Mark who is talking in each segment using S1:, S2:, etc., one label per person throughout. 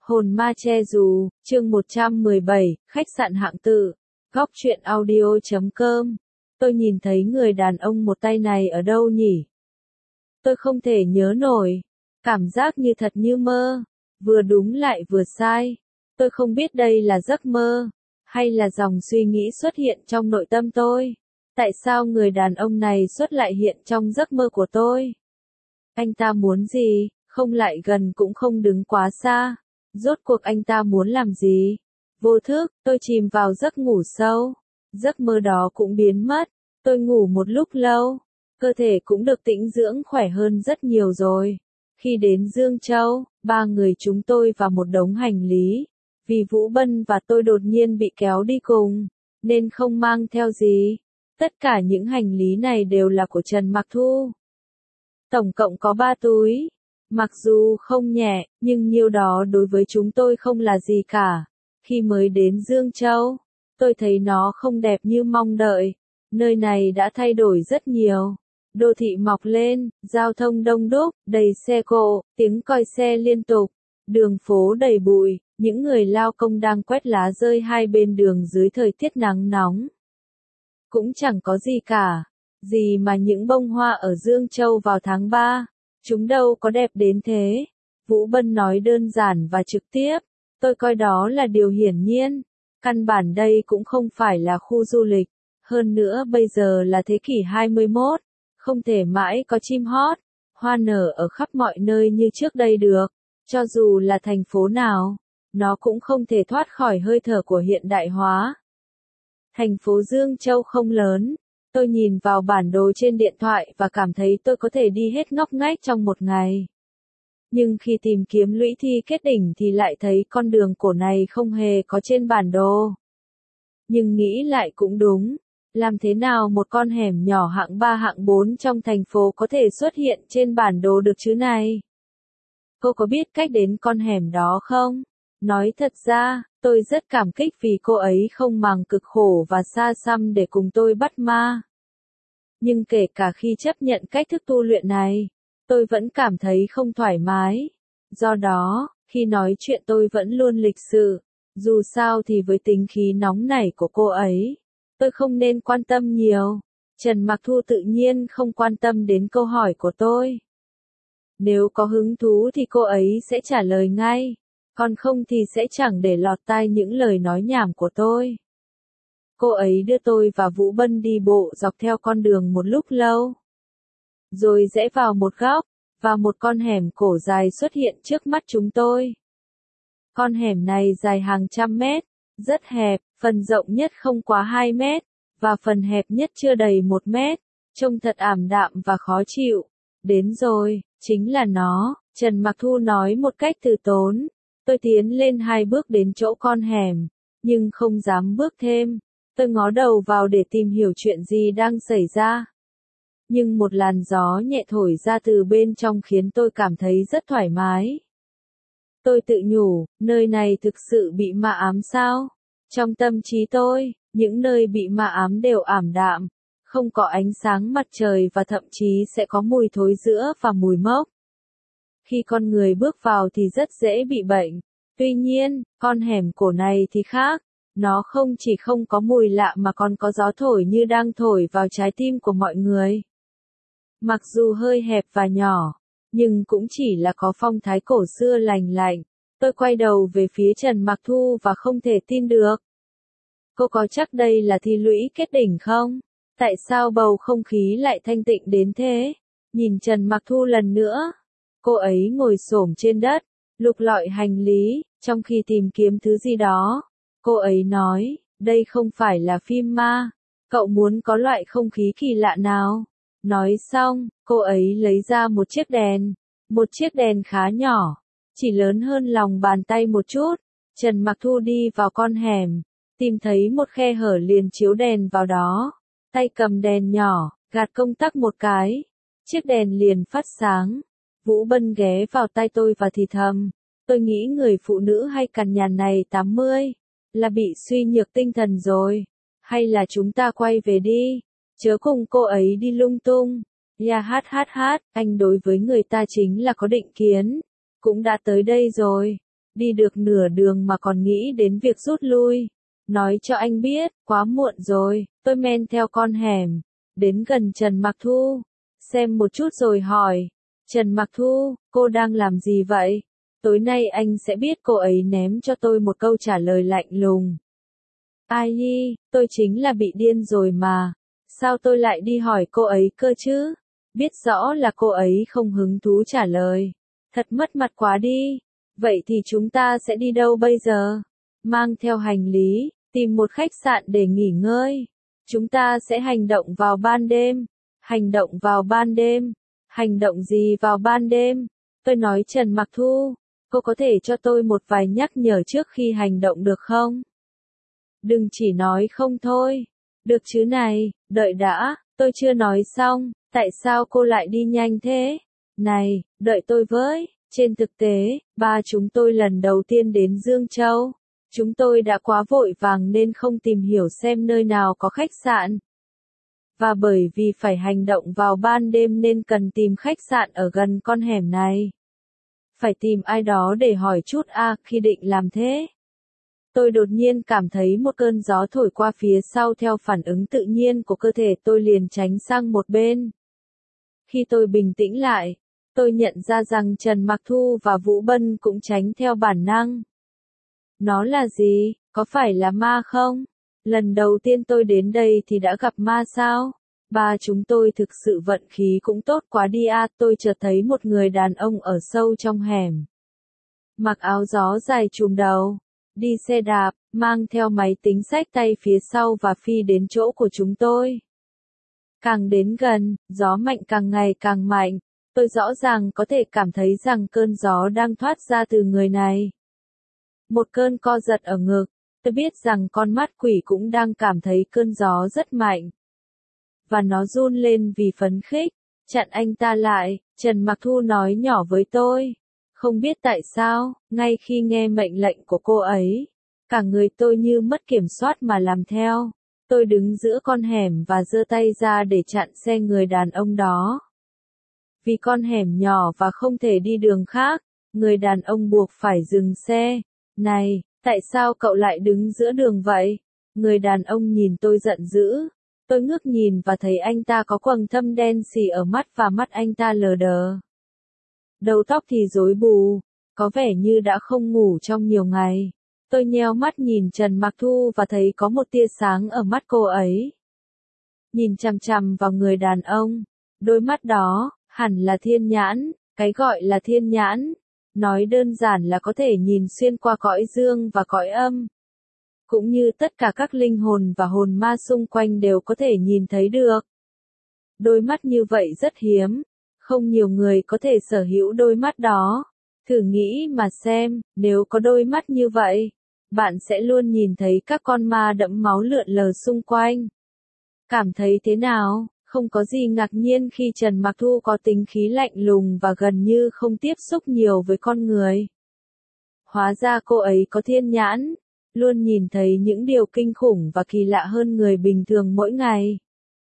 S1: Hồn ma che dù, chương 117, khách sạn hạng tự, góc truyện audio.com. Tôi nhìn thấy người đàn ông một tay này ở đâu nhỉ? Tôi không thể nhớ nổi. Cảm giác như thật như mơ. Vừa đúng lại vừa sai. Tôi không biết đây là giấc mơ, hay là dòng suy nghĩ xuất hiện trong nội tâm tôi. Tại sao người đàn ông này xuất lại hiện trong giấc mơ của tôi? Anh ta muốn gì? Không lại gần cũng không đứng quá xa. Rốt cuộc anh ta muốn làm gì? Vô thức, tôi chìm vào giấc ngủ sâu. Giấc mơ đó cũng biến mất. Tôi ngủ một lúc lâu. Cơ thể cũng được tĩnh dưỡng khỏe hơn rất nhiều rồi. Khi đến Dương Châu, ba người chúng tôi và một đống hành lý. Vì Vũ Bân và tôi đột nhiên bị kéo đi cùng, nên không mang theo gì. Tất cả những hành lý này đều là của Trần Mặc Thu. Tổng cộng có 3 túi. Mặc dù không nhẹ, nhưng nhiêu đó đối với chúng tôi không là gì cả. Khi mới đến Dương Châu, tôi thấy nó không đẹp như mong đợi. Nơi này đã thay đổi rất nhiều. Đô thị mọc lên, giao thông đông đúc, đầy xe cộ, tiếng còi xe liên tục. Đường phố đầy bụi, những người lao công đang quét lá rơi hai bên đường dưới thời tiết nắng nóng. Cũng chẳng có gì cả. Gì mà những bông hoa ở Dương Châu vào tháng 3. Chúng đâu có đẹp đến thế. Vũ Bân nói đơn giản và trực tiếp. Tôi coi đó là điều hiển nhiên. Căn bản đây cũng không phải là khu du lịch. Hơn nữa bây giờ là thế kỷ 21. Không thể mãi có chim hót, hoa nở ở khắp mọi nơi như trước đây được. Cho dù là thành phố nào, nó cũng không thể thoát khỏi hơi thở của hiện đại hóa. Thành phố Dương Châu không lớn. Tôi nhìn vào bản đồ trên điện thoại và cảm thấy tôi có thể đi hết ngóc ngách trong một ngày. Nhưng khi tìm kiếm lũy thi kết đỉnh thì lại thấy con đường cổ này không hề có trên bản đồ. Nhưng nghĩ lại cũng đúng. Làm thế nào một con hẻm nhỏ hạng 3 hạng 4 trong thành phố có thể xuất hiện trên bản đồ được chứ này? Cô có biết cách đến con hẻm đó không? Nói thật ra, tôi rất cảm kích vì cô ấy không màng cực khổ và xa xăm để cùng tôi bắt ma. Nhưng kể cả khi chấp nhận cách thức tu luyện này, tôi vẫn cảm thấy không thoải mái. Do đó, khi nói chuyện tôi vẫn luôn lịch sự. Dù sao thì với tính khí nóng nảy của cô ấy, tôi không nên quan tâm nhiều. Trần Mặc Thu tự nhiên không quan tâm đến câu hỏi của tôi. Nếu có hứng thú thì cô ấy sẽ trả lời ngay. Còn không thì sẽ chẳng để lọt tai những lời nói nhảm của tôi. Cô ấy đưa tôi và Vũ Bân đi bộ dọc theo con đường một lúc lâu. Rồi rẽ vào một góc, và một con hẻm cổ dài xuất hiện trước mắt chúng tôi. Con hẻm này dài hàng trăm mét, rất hẹp, phần rộng nhất không quá 2 mét, và phần hẹp nhất chưa đầy 1 mét, trông thật ảm đạm và khó chịu. Đến rồi, chính là nó, Trần Mặc Thu nói một cách từ tốn. Tôi tiến lên 2 bước đến chỗ con hẻm, nhưng không dám bước thêm. Tôi ngó đầu vào để tìm hiểu chuyện gì đang xảy ra. Nhưng một làn gió nhẹ thổi ra từ bên trong khiến tôi cảm thấy rất thoải mái. Tôi tự nhủ, nơi này thực sự bị ma ám sao? Trong tâm trí tôi, những nơi bị ma ám đều ảm đạm, không có ánh sáng mặt trời và thậm chí sẽ có mùi thối rữa và mùi mốc. Khi con người bước vào thì rất dễ bị bệnh. Tuy nhiên, con hẻm cổ này thì khác. Nó không chỉ không có mùi lạ mà còn có gió thổi như đang thổi vào trái tim của mọi người. Mặc dù hơi hẹp và nhỏ, nhưng cũng chỉ là có phong thái cổ xưa lành lạnh. Tôi quay đầu về phía Trần Mặc Thu và không thể tin được. Cô có chắc đây là thi lũy kết đỉnh không? Tại sao bầu không khí lại thanh tịnh đến thế? Nhìn Trần Mặc Thu lần nữa. Cô ấy ngồi xổm trên đất, lục lọi hành lý, trong khi tìm kiếm thứ gì đó. Cô ấy nói, đây không phải là phim ma. Cậu muốn có loại không khí kỳ lạ nào? Nói xong, cô ấy lấy ra một chiếc đèn. Một chiếc đèn khá nhỏ, chỉ lớn hơn lòng bàn tay một chút. Trần Mặc Thu đi vào con hẻm, tìm thấy một khe hở liền chiếu đèn vào đó. Tay cầm đèn nhỏ, gạt công tắc một cái. Chiếc đèn liền phát sáng. Vũ Bân ghé vào tai tôi và thì thầm. Tôi nghĩ người phụ nữ hay cằn nhằn này 80. Là bị suy nhược tinh thần rồi. Hay là chúng ta quay về đi. Chớ cùng cô ấy đi lung tung. Hát, anh đối với người ta chính là có định kiến. Cũng đã tới đây rồi. Đi được nửa đường mà còn nghĩ đến việc rút lui. Nói cho anh biết, quá muộn rồi, tôi men theo con hẻm, đến gần Trần Mặc Thu, xem một chút rồi hỏi, Trần Mặc Thu, cô đang làm gì vậy? Tối nay anh sẽ biết. Cô ấy ném cho tôi một câu trả lời lạnh lùng. Ai hi, tôi chính là bị điên rồi mà, sao tôi lại đi hỏi cô ấy cơ chứ? Biết rõ là cô ấy không hứng thú trả lời. Thật mất mặt quá đi. Vậy thì chúng ta sẽ đi đâu bây giờ? Mang theo hành lý, tìm một khách sạn để nghỉ ngơi. Chúng ta sẽ hành động vào ban đêm. Hành động vào ban đêm? Hành động gì vào ban đêm? Tôi nói Trần Mặc Thu, cô có thể cho tôi một vài nhắc nhở trước khi hành động được không? Đừng chỉ nói không thôi. Được chứ này, đợi đã, tôi chưa nói xong, tại sao cô lại đi nhanh thế? Này, đợi tôi với. Trên thực tế, ba chúng tôi lần đầu tiên đến Dương Châu. Chúng tôi đã quá vội vàng nên không tìm hiểu xem nơi nào có khách sạn. Và bởi vì phải hành động vào ban đêm nên cần tìm khách sạn ở gần con hẻm này. Phải tìm ai đó để hỏi chút khi định làm thế. Tôi đột nhiên cảm thấy một cơn gió thổi qua phía sau theo phản ứng tự nhiên của cơ thể tôi liền tránh sang một bên. Khi tôi bình tĩnh lại, tôi nhận ra rằng Trần Mặc Thu và Vũ Bân cũng tránh theo bản năng. Nó là gì? Có phải là ma không? Lần đầu tiên tôi đến đây thì đã gặp ma sao? Ba chúng tôi thực sự vận khí cũng tốt quá đi tôi chợt thấy một người đàn ông ở sâu trong hẻm. Mặc áo gió dài trùm đầu, đi xe đạp, mang theo máy tính xách tay phía sau và phi đến chỗ của chúng tôi. Càng đến gần, gió mạnh càng ngày càng mạnh, tôi rõ ràng có thể cảm thấy rằng cơn gió đang thoát ra từ người này. Một cơn co giật ở ngực, tôi biết rằng con mắt quỷ cũng đang cảm thấy cơn gió rất mạnh. Và nó run lên vì phấn khích, chặn anh ta lại, Trần Mặc Thu nói nhỏ với tôi. Không biết tại sao, ngay khi nghe mệnh lệnh của cô ấy, cả người tôi như mất kiểm soát mà làm theo. Tôi đứng giữa con hẻm và giơ tay ra để chặn xe người đàn ông đó. Vì con hẻm nhỏ và không thể đi đường khác, người đàn ông buộc phải dừng xe. Này, tại sao cậu lại đứng giữa đường vậy? Người đàn ông nhìn tôi giận dữ. Tôi ngước nhìn và thấy anh ta có quầng thâm đen sì ở mắt và mắt anh ta lờ đờ. Đầu tóc thì rối bù, có vẻ như đã không ngủ trong nhiều ngày. Tôi nheo mắt nhìn Trần Mặc Thu và thấy có một tia sáng ở mắt cô ấy. Nhìn chằm chằm vào người đàn ông, đôi mắt đó, hẳn là thiên nhãn, cái gọi là thiên nhãn. Nói đơn giản là có thể nhìn xuyên qua cõi dương và cõi âm. Cũng như tất cả các linh hồn và hồn ma xung quanh đều có thể nhìn thấy được. Đôi mắt như vậy rất hiếm, không nhiều người có thể sở hữu đôi mắt đó. Thử nghĩ mà xem, nếu có đôi mắt như vậy, bạn sẽ luôn nhìn thấy các con ma đẫm máu lượn lờ xung quanh. Cảm thấy thế nào? Không có gì ngạc nhiên khi Trần Mặc Thu có tính khí lạnh lùng và gần như không tiếp xúc nhiều với con người. Hóa ra cô ấy có thiên nhãn, luôn nhìn thấy những điều kinh khủng và kỳ lạ hơn người bình thường mỗi ngày.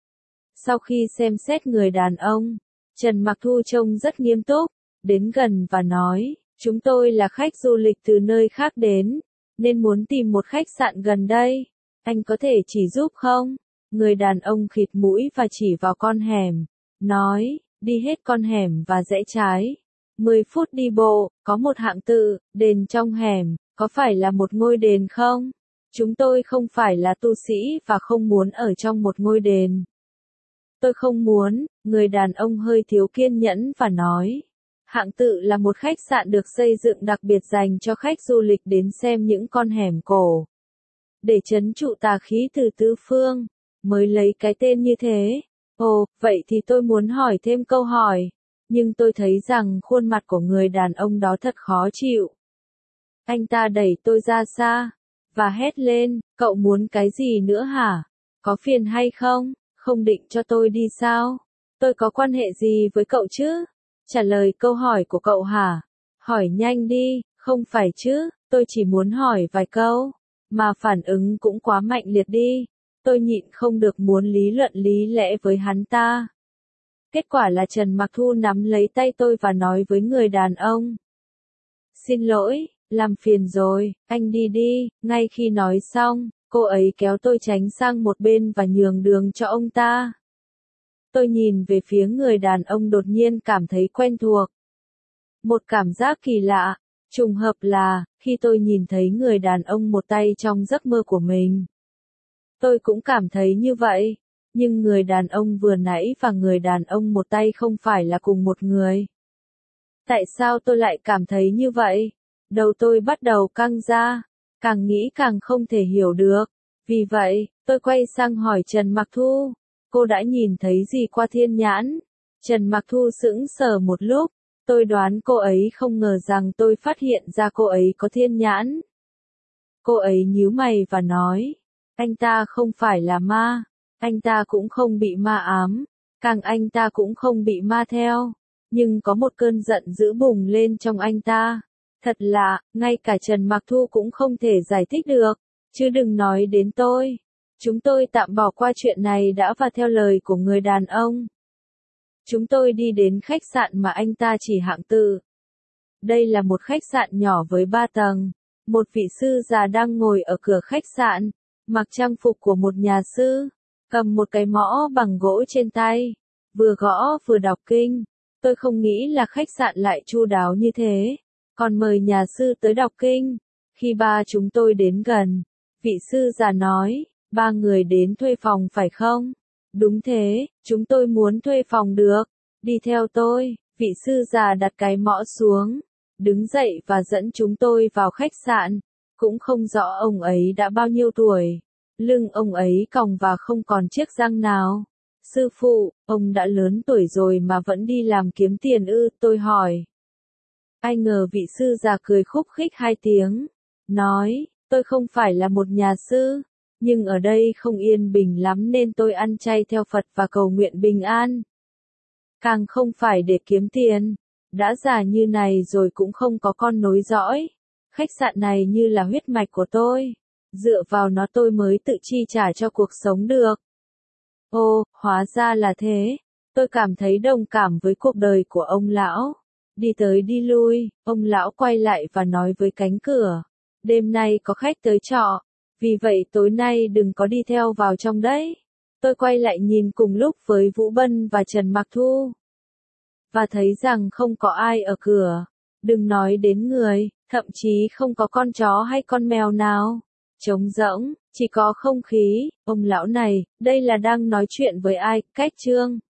S1: Sau khi xem xét người đàn ông, Trần Mặc Thu trông rất nghiêm túc, đến gần và nói, chúng tôi là khách du lịch từ nơi khác đến, nên muốn tìm một khách sạn gần đây. Anh có thể chỉ giúp không? Người đàn ông khịt mũi và chỉ vào con hẻm, nói, đi hết con hẻm và rẽ trái. 10 phút đi bộ, có một hạng tự, đền trong hẻm, có phải là một ngôi đền không? Chúng tôi không phải là tu sĩ và không muốn ở trong một ngôi đền. Tôi không muốn, người đàn ông hơi thiếu kiên nhẫn và nói. Hạng tự là một khách sạn được xây dựng đặc biệt dành cho khách du lịch đến xem những con hẻm cổ. Để trấn trụ tà khí từ tứ phương, mới lấy cái tên như thế. Ồ, vậy thì tôi muốn hỏi thêm câu hỏi. Nhưng tôi thấy rằng khuôn mặt của người đàn ông đó thật khó chịu. Anh ta đẩy tôi ra xa, và hét lên, cậu muốn cái gì nữa hả? Có phiền hay không? Không định cho tôi đi sao? Tôi có quan hệ gì với cậu chứ? Trả lời câu hỏi của cậu hả? Hỏi nhanh đi, không phải chứ, tôi chỉ muốn hỏi vài câu. Mà phản ứng cũng quá mạnh liệt đi. Tôi nhịn không được muốn lý luận lý lẽ với hắn ta. Kết quả là Trần Mặc Thu nắm lấy tay tôi và nói với người đàn ông. Xin lỗi, làm phiền rồi, anh đi đi. Ngay khi nói xong, cô ấy kéo tôi tránh sang một bên và nhường đường cho ông ta. Tôi nhìn về phía người đàn ông đột nhiên cảm thấy quen thuộc. Một cảm giác kỳ lạ, trùng hợp là, khi tôi nhìn thấy người đàn ông một tay trong giấc mơ của mình. Tôi cũng cảm thấy như vậy, nhưng người đàn ông vừa nãy và người đàn ông một tay không phải là cùng một người. Tại sao tôi lại cảm thấy như vậy? Đầu tôi bắt đầu căng ra, càng nghĩ càng không thể hiểu được. Vì vậy, tôi quay sang hỏi Trần Mặc Thu, cô đã nhìn thấy gì qua thiên nhãn? Trần Mặc Thu sững sờ một lúc, tôi đoán cô ấy không ngờ rằng tôi phát hiện ra cô ấy có thiên nhãn. Cô ấy nhíu mày và nói, anh ta không phải là ma, anh ta cũng không bị ma ám, càng anh ta cũng không bị ma theo, nhưng có một cơn giận dữ bùng lên trong anh ta. Thật lạ, ngay cả Trần Mặc Thu cũng không thể giải thích được, chứ đừng nói đến tôi. Chúng tôi tạm bỏ qua chuyện này đã và theo lời của người đàn ông. Chúng tôi đi đến khách sạn mà anh ta chỉ hạng tự. Đây là một khách sạn nhỏ với 3 tầng. Một vị sư già đang ngồi ở cửa khách sạn, mặc trang phục của một nhà sư, cầm một cái mõ bằng gỗ trên tay, vừa gõ vừa đọc kinh. Tôi không nghĩ là khách sạn lại chu đáo như thế, còn mời nhà sư tới đọc kinh. Khi ba chúng tôi đến gần, vị sư già nói, 3 người đến thuê phòng phải không? Đúng thế, chúng tôi muốn thuê phòng được. Đi theo tôi, vị sư già đặt cái mõ xuống, đứng dậy và dẫn chúng tôi vào khách sạn. Cũng không rõ ông ấy đã bao nhiêu tuổi. Lưng ông ấy còng và không còn chiếc răng nào. Sư phụ, ông đã lớn tuổi rồi mà vẫn đi làm kiếm tiền ư? Tôi hỏi. Ai ngờ vị sư già cười khúc khích 2 tiếng. Nói, tôi không phải là một nhà sư, nhưng ở đây không yên bình lắm nên tôi ăn chay theo Phật và cầu nguyện bình an. Càng không phải để kiếm tiền. Đã già như này rồi cũng không có con nối dõi. Khách sạn này như là huyết mạch của tôi. Dựa vào nó tôi mới tự chi trả cho cuộc sống được. Ồ, hóa ra là thế. Tôi cảm thấy đồng cảm với cuộc đời của ông lão. Đi tới đi lui, ông lão quay lại và nói với cánh cửa. Đêm nay có khách tới trọ. Vì vậy tối nay đừng có đi theo vào trong đấy. Tôi quay lại nhìn cùng lúc với Vũ Bân và Trần Mặc Thu. Và thấy rằng không có ai ở cửa. Đừng nói đến người, thậm chí không có con chó hay con mèo nào. Trống rỗng, chỉ có không khí. Ông lão này, đây là đang nói chuyện với ai? Cách Trương.